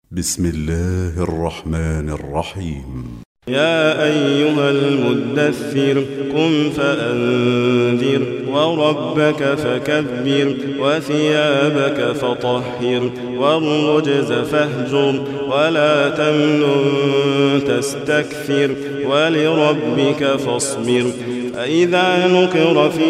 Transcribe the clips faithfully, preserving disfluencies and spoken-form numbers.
بسم الله الرحمن الرحيم. يا أيها المدثر قم فأنذر وربك فكبر وثيابك فطهر والرجز فاهجر ولا تمنن تستكثر ولربك فاصبر. فإذا نقر في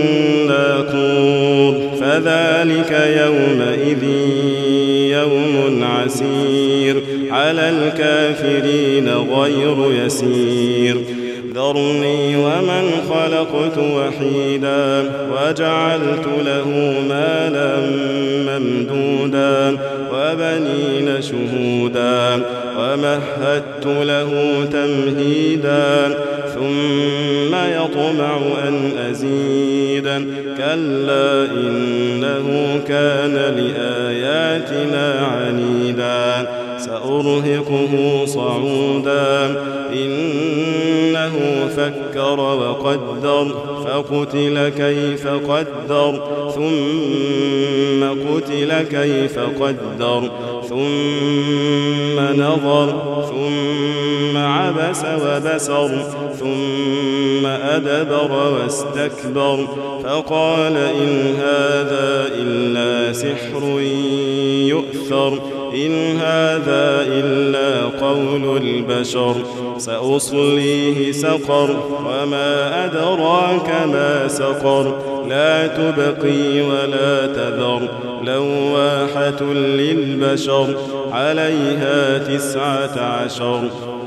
الناقور فذلك يومئذ يوم عسير على الكافرين غير يسير. ذرني ومن خلقت وحيدا وجعلت له مالا ممدودا وبنين شهودا ومهدت له تمهيدا ثم يطمع أن أزيد كلا إنه كان لآياتنا عنيدا سأرهقه صعودا إنه فكر وقدر فقتل كيف قدر ثم قتل كيف قدر ثم نظر ثم عبس وبسر ثم أدبر واستكبر فقال إن هذا إلا سحر يؤثر إن هذا إلا قول البشر سأصليه سقر وما أدراك ما سقر لا تبقي ولا تذر لواحة للبشر عليها تسعة عشر.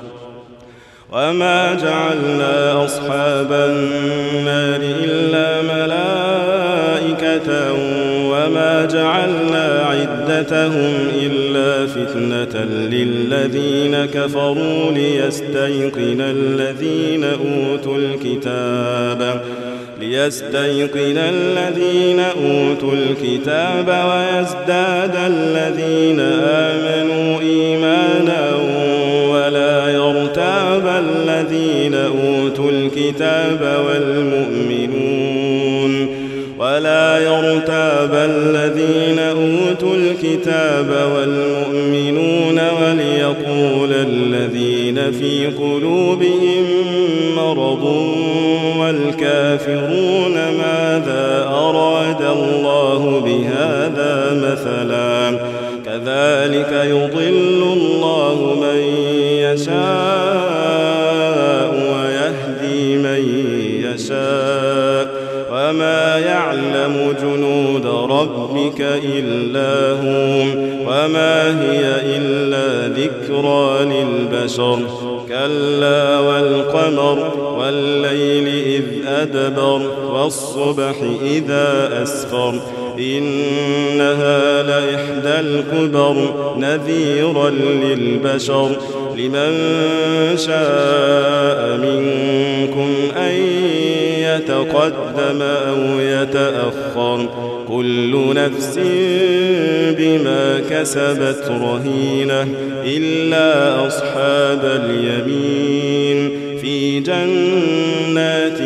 وما جعلنا أصحاب النار إلا ملائكة وما جعلنا عدتهم إلا فتنة للذين كفروا ليستيقن الذين أوتوا الكتاب ليستيقن الذين أوتوا الكتاب ويزداد الذين آمنوا إيمانا ولا يرتاب الذين أوتوا الكتاب والمؤمنون ولا يرتاب الذين أوتوا الكتاب والمؤمنون وليقول الذين في قلوبهم مرض والكافرون ماذا أراد الله بهذا مثلا كذلك يضل الله من يشاء ويهدي من يشاء وما يعلم جنود ربك إلا هو وما هي إلا ذكرى للبشر. كلا والقمر والليل إذ أدبر والصبح إذا أسفر إنها لإحدى الكبر نذيرا للبشر لمن شاء منكم أن يتقدم أو يتأخر كل نفس بما كسبت رهينة إلا أصحاب اليمين في جنات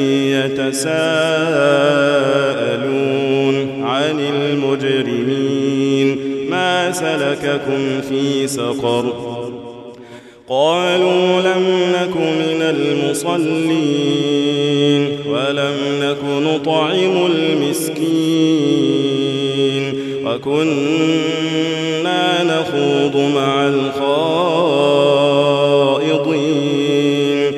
يتساءلون عن المجرمين ما سلككم في سقر قالوا لم نك من المصلين ولم نك نطعم المسكين وكنا نخوض مع الخائضين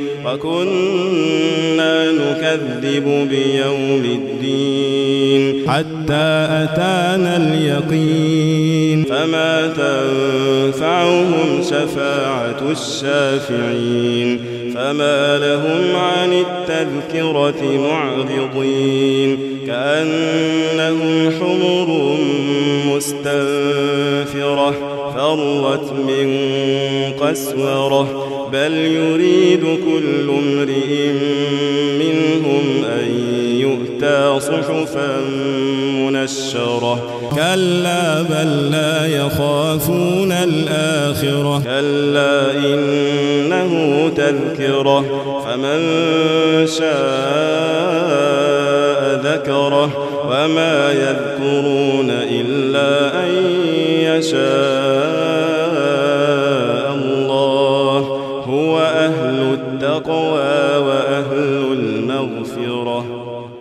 وكنا نكذب بيوم الدين حتى أتانا اليقين فما تنفعهم شفاعة الشافعين فما لهم عن التذكرة معرضين كأنهم حمر مستنفرة فرت من قسورة بل يريد كل امرئ منهم أن يؤتى صحفا منشرة كلا بل لا يخافون الآخرة كلا إنه تذكرة فمن شاء ذكره وما يذكرون إلا أن يشاء التقوى وأهل المغفرة